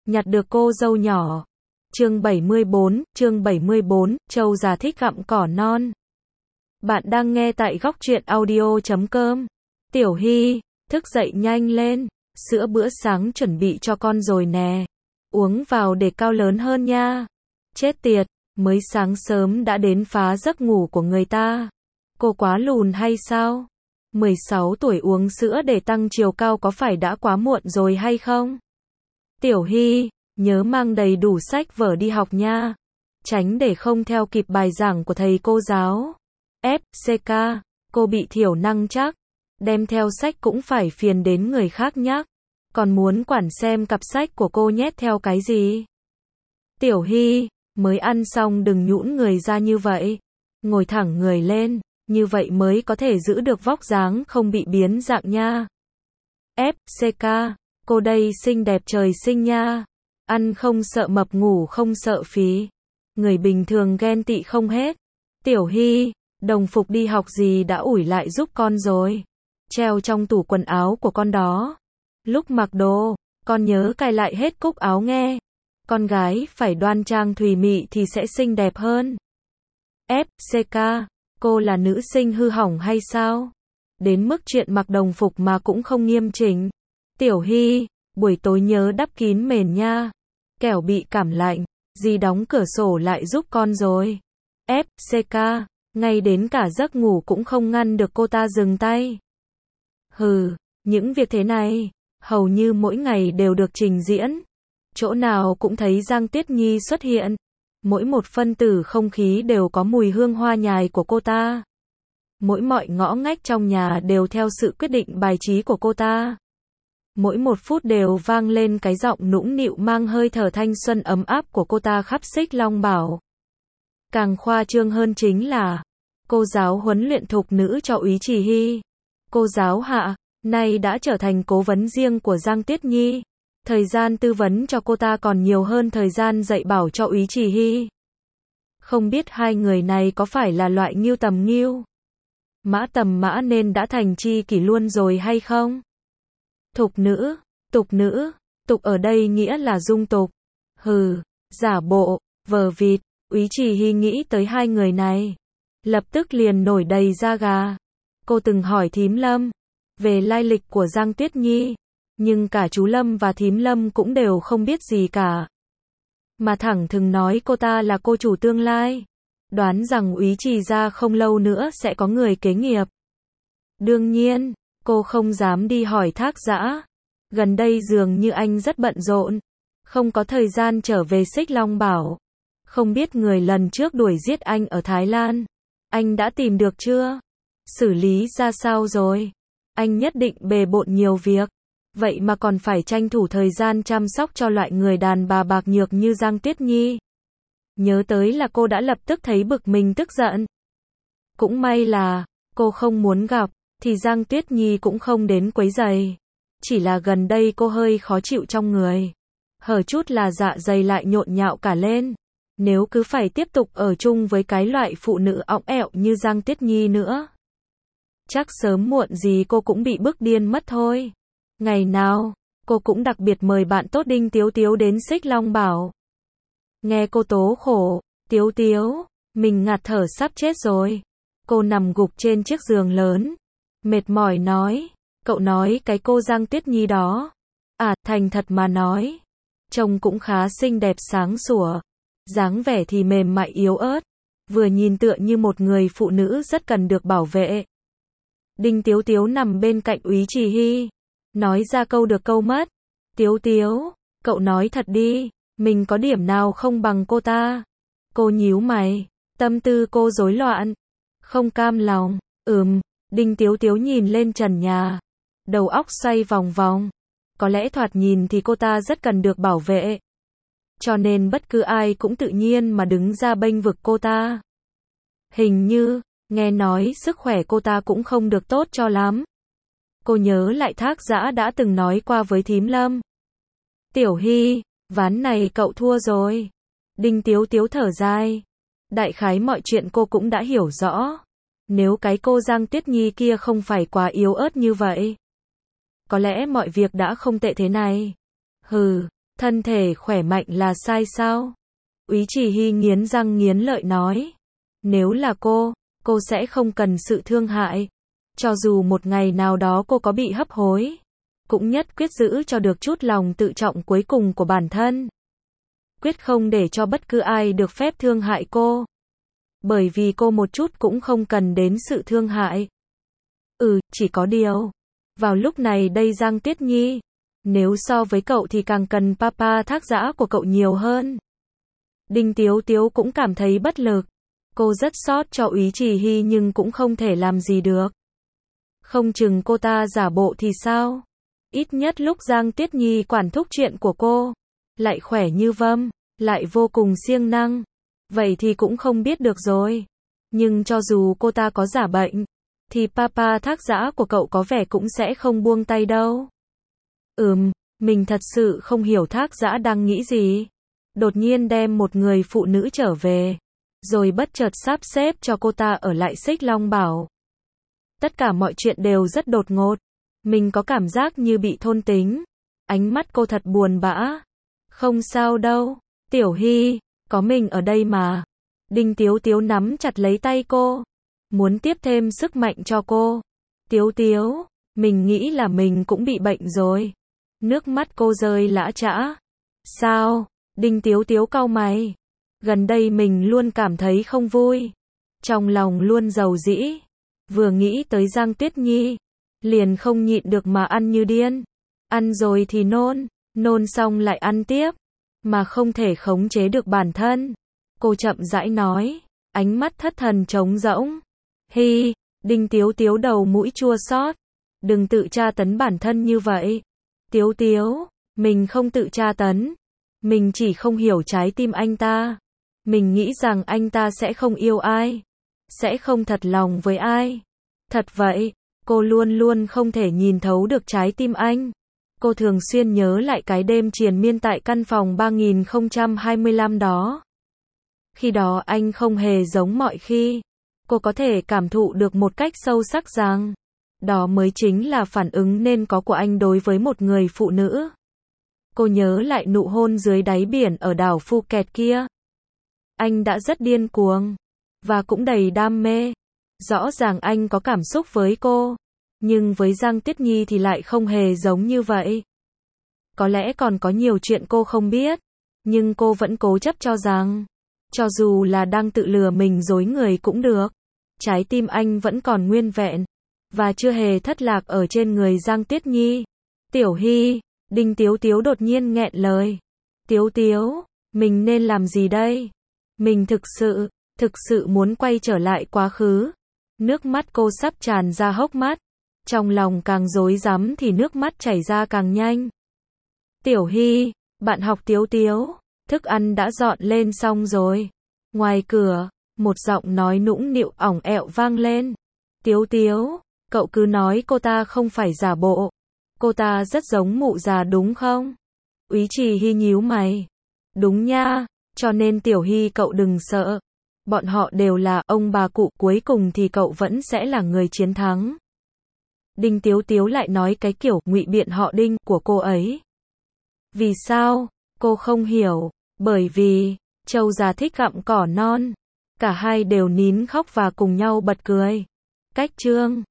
nhặt được cô dâu nhỏ. Chương 74, Châu già thích gặm cỏ non. Bạn đang nghe tại góc truyện audio.com. Tiểu Hy, thức dậy nhanh lên, sữa bữa sáng chuẩn bị cho con rồi nè. Uống vào để cao lớn hơn nha. Chết tiệt, mới sáng sớm đã đến phá giấc ngủ của người ta. Cô quá lùn hay sao? 16 tuổi uống sữa để tăng chiều cao có phải đã quá muộn rồi hay không? Tiểu Hy, nhớ mang đầy đủ sách vở đi học nha. Tránh để không theo kịp bài giảng của thầy cô giáo. FCK, cô bị thiểu năng chắc. Đem theo sách cũng phải phiền đến người khác nhắc. Còn muốn quản xem cặp sách của cô nhét theo cái gì? Tiểu Hy, mới ăn xong đừng nhũn người ra như vậy. Ngồi thẳng người lên, như vậy mới có thể giữ được vóc dáng không bị biến dạng nha. FCK, cô đây xinh đẹp trời sinh nha. Ăn không sợ mập, ngủ không sợ phí. Người bình thường ghen tị không hết. Tiểu Hy, đồng phục đi học gì đã ủi lại giúp con rồi. Treo trong tủ quần áo của con đó. Lúc mặc đồ, con nhớ cài lại hết cúc áo nghe. Con gái phải đoan trang thùy mị thì sẽ xinh đẹp hơn. FCK, cô là nữ sinh hư hỏng hay sao? Đến mức chuyện mặc đồng phục mà cũng không nghiêm chỉnh. Tiểu Hy, buổi tối nhớ đắp kín mền nha. Kẻo bị cảm lạnh, dì đóng cửa sổ lại giúp con rồi. FCK, ngay đến cả giấc ngủ cũng không ngăn được cô ta dừng tay. Hừ, những việc thế này, hầu như mỗi ngày đều được trình diễn. Chỗ nào cũng thấy Giang Tuyết Nhi xuất hiện. Mỗi một phân tử không khí đều có mùi hương hoa nhài của cô ta. Mỗi mọi ngõ ngách trong nhà đều theo sự quyết định bài trí của cô ta. Mỗi một phút đều vang lên cái giọng nũng nịu mang hơi thở thanh xuân ấm áp của cô ta khắp Xích Long Bảo. Càng khoa trương hơn chính là cô giáo huấn luyện thục nữ cho Úy Trì Hy. Cô giáo Hạ, nay đã trở thành cố vấn riêng của Giang Tuyết Nhi. Thời gian tư vấn cho cô ta còn nhiều hơn thời gian dạy bảo cho Úy Trì Hy. Không biết hai người này có phải là loại Ngưu tầm Ngưu, Mã tầm Mã nên đã thành tri kỷ luôn rồi hay không? Thục nữ, tục ở đây nghĩa là dung tục. Hừ, giả bộ, vờ vịt. Úy Trì Hy nghĩ tới hai người này, lập tức liền nổi đầy da gà. Cô từng hỏi thím Lâm về lai lịch của Giang Tuyết Nhi, nhưng cả chú Lâm và thím Lâm cũng đều không biết gì cả. Mà thẳng thừng nói cô ta là cô chủ tương lai. Đoán rằng Úy Trì gia không lâu nữa sẽ có người kế nghiệp. Đương nhiên, cô không dám đi hỏi Thác Dã. Gần đây dường như anh rất bận rộn, không có thời gian trở về Xích Long Bảo. Không biết người lần trước đuổi giết anh ở Thái Lan, anh đã tìm được chưa? Xử lý ra sao rồi? Anh nhất định bề bộn nhiều việc, vậy mà còn phải tranh thủ thời gian chăm sóc cho loại người đàn bà bạc nhược như Giang Tuyết Nhi. Nhớ tới là cô đã lập tức thấy bực mình tức giận. Cũng may là cô không muốn gặp, thì Giang Tuyết Nhi cũng không đến quấy rầy. Chỉ là gần đây cô hơi khó chịu trong người. Hở chút là dạ dày lại nhộn nhạo cả lên. Nếu cứ phải tiếp tục ở chung với cái loại phụ nữ õng ẹo như Giang Tuyết Nhi nữa, chắc sớm muộn gì cô cũng bị bức điên mất thôi. Ngày nào, cô cũng đặc biệt mời bạn tốt Đinh Tiếu Tiếu đến Xích Long Bảo. Nghe cô tố khổ, Tiếu Tiếu, mình ngạt thở sắp chết rồi. Cô nằm gục trên chiếc giường lớn, mệt mỏi nói, cậu nói cái cô Giang Tuyết Nhi đó. À, thành thật mà nói, trông cũng khá xinh đẹp sáng sủa. Dáng vẻ thì mềm mại yếu ớt, vừa nhìn tựa như một người phụ nữ rất cần được bảo vệ. Đinh Tiếu Tiếu nằm bên cạnh Úy Trì Hy, nói ra câu được câu mất. Tiếu Tiếu, cậu nói thật đi, mình có điểm nào không bằng cô ta? Cô nhíu mày, tâm tư cô rối loạn, không cam lòng. Đinh Tiếu Tiếu nhìn lên trần nhà, đầu óc xoay vòng vòng. Có lẽ thoạt nhìn thì cô ta rất cần được bảo vệ, cho nên bất cứ ai cũng tự nhiên mà đứng ra bênh vực cô ta. Hình như, nghe nói sức khỏe cô ta cũng không được tốt cho lắm. Cô nhớ lại Thác Dã đã từng nói qua với thím Lâm. Tiểu Hy, ván này cậu thua rồi. Đinh Tiếu Tiếu thở dài. Đại khái mọi chuyện cô cũng đã hiểu rõ. Nếu cái cô Giang Tuyết Nhi kia không phải quá yếu ớt như vậy, có lẽ mọi việc đã không tệ thế này. Hừ, Thân thể khỏe mạnh là sai sao? Úy Chỉ Hy nghiến răng nghiến lợi nói. Nếu là cô sẽ không cần sự thương hại. Cho dù một ngày nào đó cô có bị hấp hối, cũng nhất quyết giữ cho được chút lòng tự trọng cuối cùng của bản thân. Quyết không để cho bất cứ ai được phép thương hại cô. Bởi vì cô một chút cũng không cần đến sự thương hại. Chỉ có điều. Vào lúc này đây Giang Tuyết Nhi, nếu so với cậu thì càng cần papa thác dã của cậu nhiều hơn. Đinh Tiếu Tiếu cũng cảm thấy bất lực. Cô rất xót cho Úy Chỉ Hy nhưng cũng không thể làm gì được. Không chừng cô ta giả bộ thì sao? Ít nhất lúc Giang Tuyết Nhi quản thúc chuyện của cô, lại khỏe như vâm, lại vô cùng siêng năng. Vậy thì cũng không biết được rồi. Nhưng cho dù cô ta có giả bệnh, thì papa thác dã của cậu có vẻ cũng sẽ không buông tay đâu. Mình thật sự không hiểu thác dã đang nghĩ gì. Đột nhiên đem một người phụ nữ trở về, rồi bất chợt sắp xếp cho cô ta ở lại Xích Long Bảo. Tất cả mọi chuyện đều rất đột ngột. Mình có cảm giác như bị thôn tính. Ánh mắt cô thật buồn bã. Không sao đâu, Tiểu Hy, có mình ở đây mà. Đinh Tiếu Tiếu nắm chặt lấy tay cô, muốn tiếp thêm sức mạnh cho cô. Tiếu Tiếu, mình nghĩ là mình cũng bị bệnh rồi. Nước mắt cô rơi lã chã. Sao? Đinh Tiếu Tiếu cau mày. Gần đây mình luôn cảm thấy không vui. Trong lòng luôn rầu rĩ. Vừa nghĩ tới Giang Tuyết Nhi, liền không nhịn được mà ăn như điên. Ăn rồi thì nôn xong lại ăn tiếp, mà không thể khống chế được bản thân. Cô chậm rãi nói, ánh mắt thất thần trống rỗng. Hi, Đinh Tiếu Tiếu đầu mũi chua xót. Đừng tự tra tấn bản thân như vậy. Tiếu Tiếu, mình không tự tra tấn. Mình chỉ không hiểu trái tim anh ta. Mình nghĩ rằng anh ta sẽ không yêu ai, sẽ không thật lòng với ai. Thật vậy, cô luôn luôn không thể nhìn thấu được trái tim anh. Cô thường xuyên nhớ lại cái đêm triền miên tại căn phòng 3025 đó. Khi đó anh không hề giống mọi khi. Cô có thể cảm thụ được một cách sâu sắc rằng, đó mới chính là phản ứng nên có của anh đối với một người phụ nữ. Cô nhớ lại nụ hôn dưới đáy biển ở đảo Phuket kia. Anh đã rất điên cuồng, và cũng đầy đam mê. Rõ ràng anh có cảm xúc với cô, nhưng với Giang Tuyết Nhi thì lại không hề giống như vậy. Có lẽ còn có nhiều chuyện cô không biết, nhưng cô vẫn cố chấp cho rằng, cho dù là đang tự lừa mình dối người cũng được, trái tim anh vẫn còn nguyên vẹn, và chưa hề thất lạc ở trên người Giang Tuyết Nhi. Tiểu Hy, Đinh Tiếu Tiếu đột nhiên nghẹn lời. Tiếu Tiếu, mình nên làm gì đây? Mình thực sự muốn quay trở lại quá khứ. Nước mắt cô sắp tràn ra hốc mắt. Trong lòng càng rối rắm thì nước mắt chảy ra càng nhanh. Tiểu Hy, bạn học Tiếu Tiếu, thức ăn đã dọn lên xong rồi. Ngoài cửa, một giọng nói nũng nịu ỏng ẹo vang lên. Tiếu Tiếu, cậu cứ nói cô ta không phải giả bộ. Cô ta rất giống mụ già đúng không? Úy Chỉ Hy nhíu mày. Đúng nha, cho nên Tiểu Hy cậu đừng sợ. Bọn họ đều là ông bà cụ, cuối cùng thì cậu vẫn sẽ là người chiến thắng. Đinh Tiếu Tiếu lại nói cái kiểu ngụy biện họ Đinh của cô ấy. Vì sao? Cô không hiểu. Bởi vì, trâu già thích gặm cỏ non. Cả hai đều nín khóc và cùng nhau bật cười. Cách chương